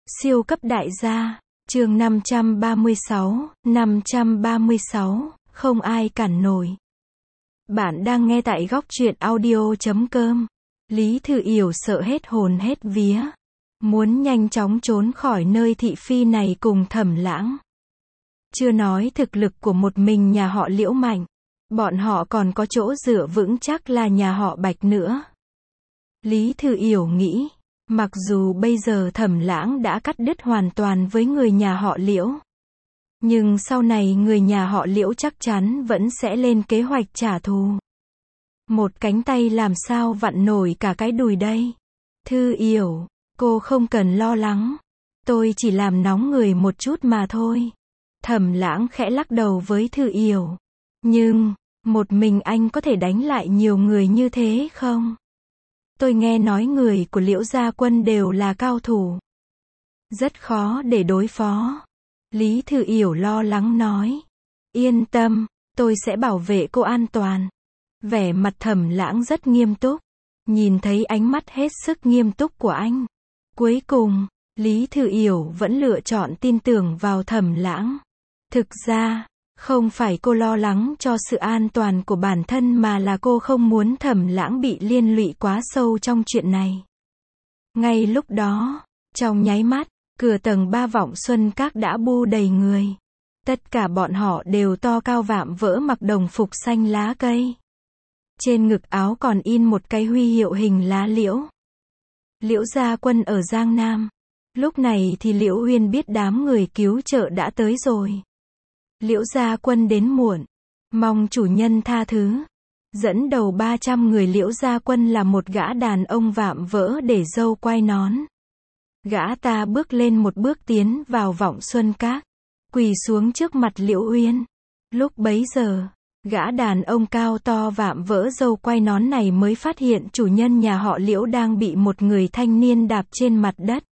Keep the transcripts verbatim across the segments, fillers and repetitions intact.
Siêu cấp đại gia, chương năm trăm ba mươi sáu, năm trăm ba mươi sáu, không ai cản nổi. Bạn đang nghe tại góc truyện audio chấm com. Lý Thư Yểu sợ hết hồn hết vía. Muốn nhanh chóng trốn khỏi nơi thị phi này cùng Thẩm Lãng. Chưa nói thực lực của một mình nhà họ Liễu mạnh. Bọn họ còn có chỗ dựa vững chắc là nhà họ Bạch nữa. Lý Thư Yểu nghĩ. Mặc dù bây giờ Thẩm Lãng đã cắt đứt hoàn toàn với người nhà họ Liễu. Nhưng sau này người nhà họ Liễu chắc chắn vẫn sẽ lên kế hoạch trả thù. Một cánh tay làm sao vặn nổi cả cái đùi đây. Thư Yểu, cô không cần lo lắng. Tôi chỉ làm nóng người một chút mà thôi. Thẩm Lãng khẽ lắc đầu với Thư Yểu. Nhưng, một mình anh có thể đánh lại nhiều người như thế không? Tôi nghe nói người của Liễu Gia Quân đều là cao thủ. Rất khó để đối phó. Lý Thư Yểu lo lắng nói. Yên tâm, tôi sẽ bảo vệ cô an toàn. Vẻ mặt Thẩm Lãng rất nghiêm túc. Nhìn thấy ánh mắt hết sức nghiêm túc của anh. Cuối cùng, Lý Thư Yểu vẫn lựa chọn tin tưởng vào Thẩm Lãng. Thực ra, không phải cô lo lắng cho sự an toàn của bản thân mà là cô không muốn Thẩm Lãng bị liên lụy quá sâu trong chuyện này. Ngay lúc đó, trong nháy mắt, cửa tầng ba Vọng Xuân Các đã bu đầy người. Tất cả bọn họ đều to cao vạm vỡ mặc đồng phục xanh lá cây. Trên ngực áo còn in một cái huy hiệu hình lá liễu. Liễu Gia Quân ở Giang Nam. Lúc này thì Liễu Uyên biết đám người cứu trợ đã tới rồi. Liễu Gia Quân đến muộn. Mong chủ nhân tha thứ. Dẫn đầu ba trăm người Liễu Gia Quân là một gã đàn ông vạm vỡ để râu quai nón. Gã ta bước lên một bước tiến vào Vọng Xuân Các. Quỳ xuống trước mặt Liễu Uyên. Lúc bấy giờ, gã đàn ông cao to vạm vỡ râu quai nón này mới phát hiện chủ nhân nhà họ Liễu đang bị một người thanh niên đạp trên mặt đất.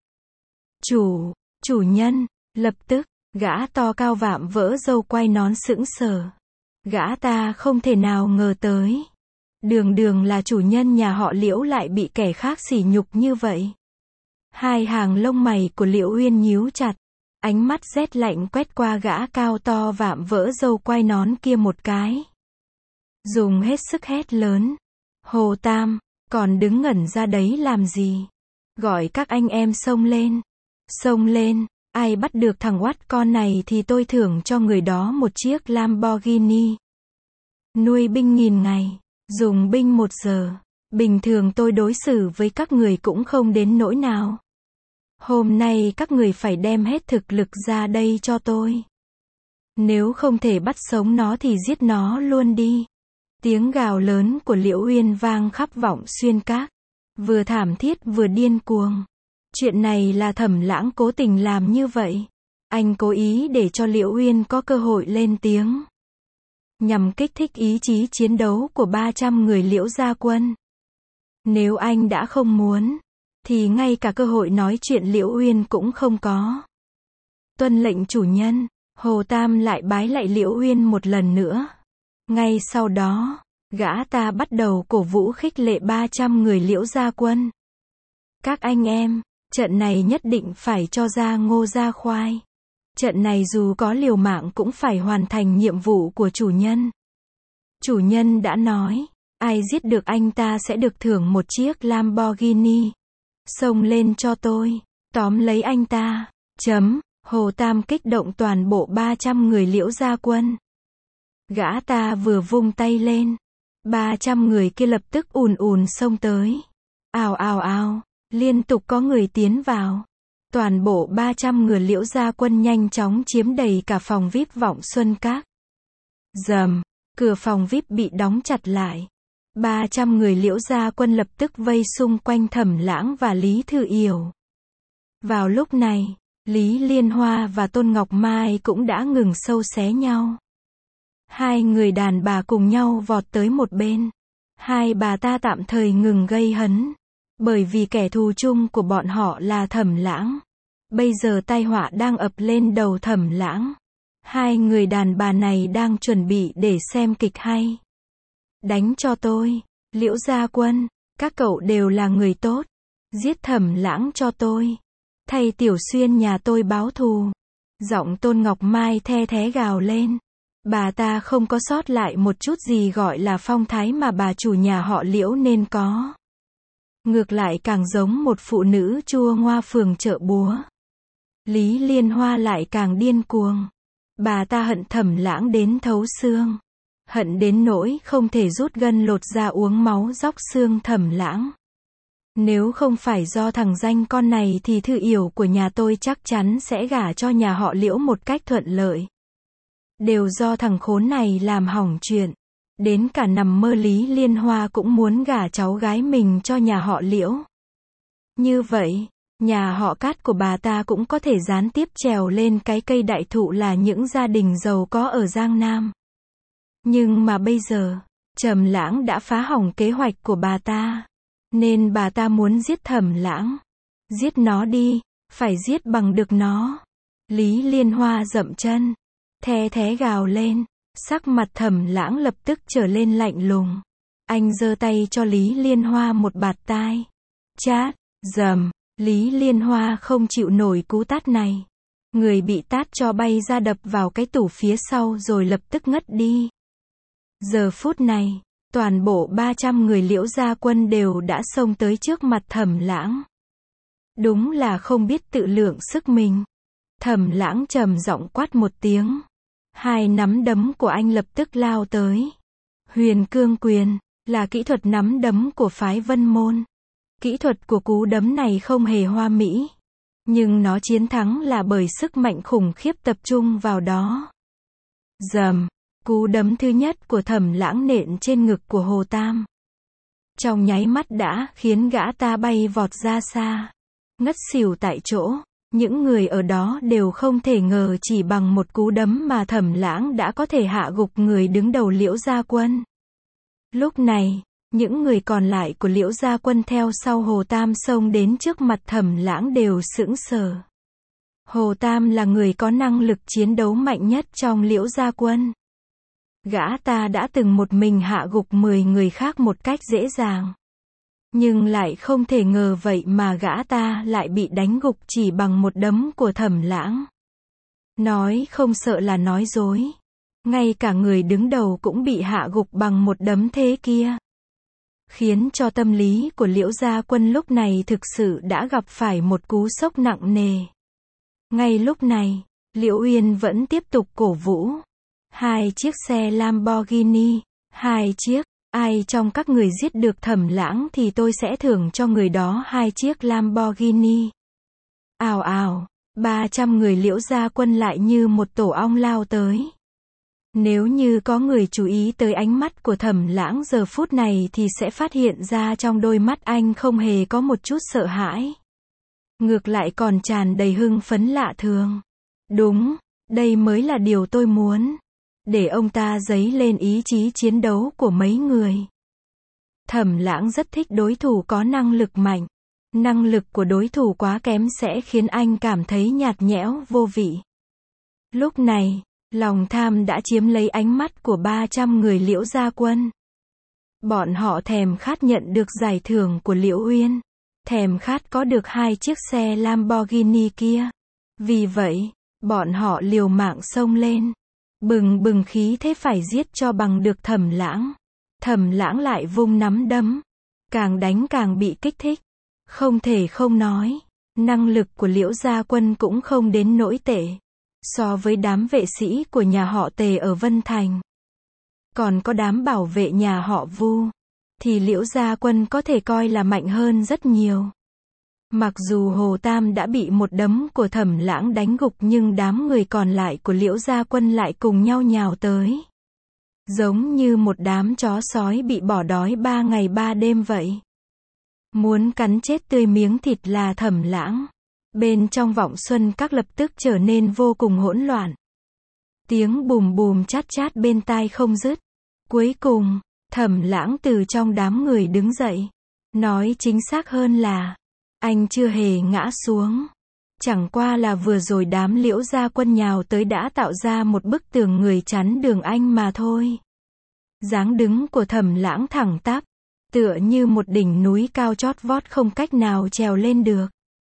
Chủ, chủ nhân, lập tức. Gã to cao vạm vỡ râu quai nón sững sờ. Gã ta không thể nào ngờ tới. Đường đường là chủ nhân nhà họ Liễu lại bị kẻ khác sỉ nhục như vậy. Hai hàng lông mày của Liễu Uyên nhíu chặt. Ánh mắt rét lạnh quét qua gã cao to vạm vỡ râu quai nón kia một cái. Dùng hết sức hét lớn. Hồ Tam, còn đứng ngẩn ra đấy làm gì? Gọi các anh em xông lên. Xông lên. Ai bắt được thằng oắt con này thì tôi thưởng cho người đó một chiếc Lamborghini. Nuôi binh nghìn ngày, dùng binh một giờ. Bình thường tôi đối xử với các người cũng không đến nỗi nào. Hôm nay các người phải đem hết thực lực ra đây cho tôi. Nếu không thể bắt sống nó thì giết nó luôn đi. Tiếng gào lớn của Liễu Uyên vang khắp Vọng Xuyên Các. Vừa thảm thiết vừa điên cuồng. Chuyện này là Thẩm Lãng cố tình làm như vậy. Anh cố ý để cho Liễu Uyên có cơ hội lên tiếng. Nhằm kích thích ý chí chiến đấu của ba trăm người Liễu Gia Quân. Nếu anh đã không muốn, thì ngay cả cơ hội nói chuyện Liễu Uyên cũng không có. Tuân lệnh chủ nhân, Hồ Tam lại bái lạy Liễu Uyên một lần nữa. Ngay sau đó, gã ta bắt đầu cổ vũ khích lệ ba trăm người Liễu Gia Quân. Các anh em, trận này nhất định phải cho ra ngô ra khoai. Trận này dù có liều mạng cũng phải hoàn thành nhiệm vụ của chủ nhân. Chủ nhân đã nói, ai giết được anh ta sẽ được thưởng một chiếc Lamborghini. Xông lên cho tôi, tóm lấy anh ta. Chấm, Hồ Tam kích động toàn bộ ba trăm người Liễu Gia Quân. Gã ta vừa vung tay lên. ba trăm người kia lập tức ùn ùn xông tới. Ào ào ào. Liên tục có người tiến vào. Toàn bộ ba trăm người Liễu Gia Quân nhanh chóng chiếm đầy cả phòng vi ai pi Vọng Xuân Các. Rầm, cửa phòng vi ai pi bị đóng chặt lại. ba trăm người Liễu Gia Quân lập tức vây xung quanh Thẩm Lãng và Lý Thư Yểu. Vào lúc này, Lý Liên Hoa và Tôn Ngọc Mai cũng đã ngừng sâu xé nhau. Hai người đàn bà cùng nhau vọt tới một bên. Hai bà ta tạm thời ngừng gây hấn. Bởi vì kẻ thù chung của bọn họ là Thẩm Lãng. Bây giờ tai họa đang ập lên đầu Thẩm Lãng. Hai người đàn bà này đang chuẩn bị để xem kịch hay. Đánh cho tôi, Liễu Gia Quân, các cậu đều là người tốt. Giết Thẩm Lãng cho tôi. thay Tiểu Xuyên nhà tôi báo thù. Giọng Tôn Ngọc Mai the thé gào lên. Bà ta không có sót lại một chút gì gọi là phong thái mà bà chủ nhà họ Liễu nên có. Ngược lại càng giống một phụ nữ chua ngoa phường chợ búa. Lý Liên Hoa lại càng điên cuồng. Bà ta hận Thẩm Lãng đến thấu xương. Hận đến nỗi không thể rút gân lột da uống máu róc xương Thẩm Lãng. Nếu không phải do thằng danh con này thì Thư Yểu của nhà tôi chắc chắn sẽ gả cho nhà họ Liễu một cách thuận lợi. Đều do thằng khốn này làm hỏng chuyện. Đến cả nằm mơ Lý Liên Hoa cũng muốn gả cháu gái mình cho nhà họ Liễu. Như vậy, nhà họ Cát của bà ta cũng có thể gián tiếp trèo lên cái cây đại thụ là những gia đình giàu có ở Giang Nam. Nhưng mà bây giờ, Trầm Lãng đã phá hỏng kế hoạch của bà ta. Nên bà ta muốn giết Thẩm Lãng. Giết nó đi, phải giết bằng được nó. Lý Liên Hoa dậm chân, the thé gào lên. Sắc mặt Thẩm Lãng lập tức trở lên lạnh lùng. Anh giơ tay cho Lý Liên Hoa một bạt tai. Chát, dầm, Lý Liên Hoa không chịu nổi cú tát này. Người bị tát cho bay ra đập vào cái tủ phía sau rồi lập tức ngất đi. Giờ phút này, toàn bộ ba trăm người Liễu gia quân đều đã xông tới trước mặt Thẩm Lãng. Đúng là không biết tự lượng sức mình. Thẩm Lãng trầm giọng quát một tiếng. Hai nắm đấm của anh lập tức lao tới. Huyền Cương Quyền là kỹ thuật nắm đấm của phái Vân Môn. Kỹ thuật của cú đấm này không hề hoa mỹ, nhưng nó chiến thắng là bởi sức mạnh khủng khiếp tập trung vào đó. Dầm, cú đấm thứ nhất của Thẩm Lãng nện trên ngực của Hồ Tam. Trong nháy mắt đã khiến gã ta bay vọt ra xa, ngất xỉu tại chỗ. Những người ở đó đều không thể ngờ chỉ bằng một cú đấm mà Thẩm Lãng đã có thể hạ gục người đứng đầu Liễu gia quân. Lúc này, những người còn lại của Liễu gia quân theo sau Hồ Tam xông đến trước mặt Thẩm Lãng đều sững sờ. Hồ Tam là người có năng lực chiến đấu mạnh nhất trong Liễu gia quân. Gã ta đã từng một mình hạ gục mười người khác một cách dễ dàng. Nhưng lại không thể ngờ vậy mà gã ta lại bị đánh gục chỉ bằng một đấm của Thẩm Lãng. Nói không sợ là nói dối. Ngay cả người đứng đầu cũng bị hạ gục bằng một đấm thế kia. Khiến cho tâm lý của Liễu gia quân lúc này thực sự đã gặp phải một cú sốc nặng nề. Ngay lúc này, Liễu Uyên vẫn tiếp tục cổ vũ. Hai chiếc xe Lamborghini, hai chiếc. Ai trong các người giết được Thẩm Lãng thì tôi sẽ thưởng cho người đó hai chiếc Lamborghini. Ào ào, ba trăm người Liễu gia quân lại như một tổ ong lao tới. Nếu như có người chú ý tới ánh mắt của Thẩm Lãng giờ phút này thì sẽ phát hiện ra trong đôi mắt anh không hề có một chút sợ hãi. Ngược lại còn tràn đầy hưng phấn lạ thường. Đúng, đây mới là điều tôi muốn. Để ông ta dấy lên ý chí chiến đấu của mấy người. Thẩm Lãng rất thích đối thủ có năng lực mạnh. Năng lực của đối thủ quá kém sẽ khiến anh cảm thấy nhạt nhẽo, vô vị. Lúc này, lòng tham đã chiếm lấy ánh mắt của ba trăm người Liễu gia quân. Bọn họ thèm khát nhận được giải thưởng của Liễu Uyên. Thèm khát có được hai chiếc xe Lamborghini kia. Vì vậy, bọn họ liều mạng xông lên. Bừng bừng khí thế phải giết cho bằng được Thẩm Lãng. Thẩm Lãng lại vung nắm đấm. Càng đánh càng bị kích thích. Không thể không nói, năng lực của Liễu gia quân cũng không đến nỗi tệ. So với đám vệ sĩ của nhà họ Tề ở Vân Thành. Còn có đám bảo vệ nhà họ Vu. Thì Liễu gia quân có thể coi là mạnh hơn rất nhiều. Mặc dù Hồ Tam đã bị một đấm của Thẩm Lãng đánh gục nhưng đám người còn lại của Liễu gia quân lại cùng nhau nhào tới. Giống như một đám chó sói bị bỏ đói ba ngày ba đêm vậy. Muốn cắn chết tươi miếng thịt là Thẩm Lãng. Bên trong Vọng Xuân Các lập tức trở nên vô cùng hỗn loạn. Tiếng bùm bùm chát chát bên tai không dứt. Cuối cùng, Thẩm Lãng từ trong đám người đứng dậy. Nói chính xác hơn là, anh chưa hề ngã xuống. Chẳng qua là vừa rồi đám Liễu gia quân nhào tới đã tạo ra một bức tường người chắn đường anh mà thôi. Dáng đứng của Thẩm Lãng thẳng tắp, tựa như một đỉnh núi cao chót vót không cách nào trèo lên được.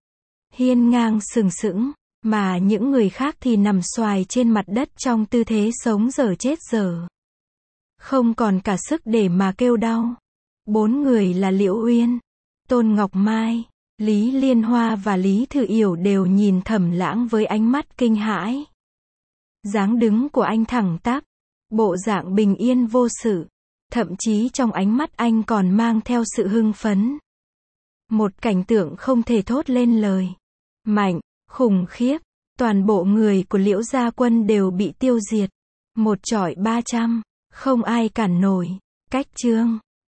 hiên ngang sừng sững, mà những người khác thì nằm xoài trên mặt đất trong tư thế sống dở chết dở. Không còn cả sức để mà kêu đau. Bốn người là Liễu Uyên, Tôn Ngọc Mai, Lý Liên Hoa và Lý Thự Yểu đều nhìn Thẩm Lãng với ánh mắt kinh hãi. Dáng đứng của anh thẳng tắp, bộ dạng bình yên vô sự, thậm chí trong ánh mắt anh còn mang theo sự hưng phấn. Một cảnh tượng không thể thốt lên lời. Mạnh, khủng khiếp, toàn bộ người của Liễu gia quân đều bị tiêu diệt. Một chọi ba trăm, không ai cản nổi. Cách chương